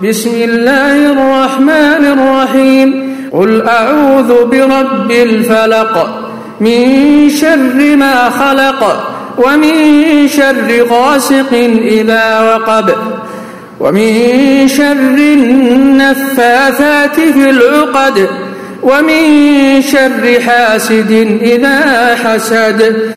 بسم الله الرحمن الرحيم قل أعوذ برب الفلق من شر ما خلق ومن شر غاسق إذا وقب ومن شر النفاثات في العقد ومن شر حاسد إذا حسد.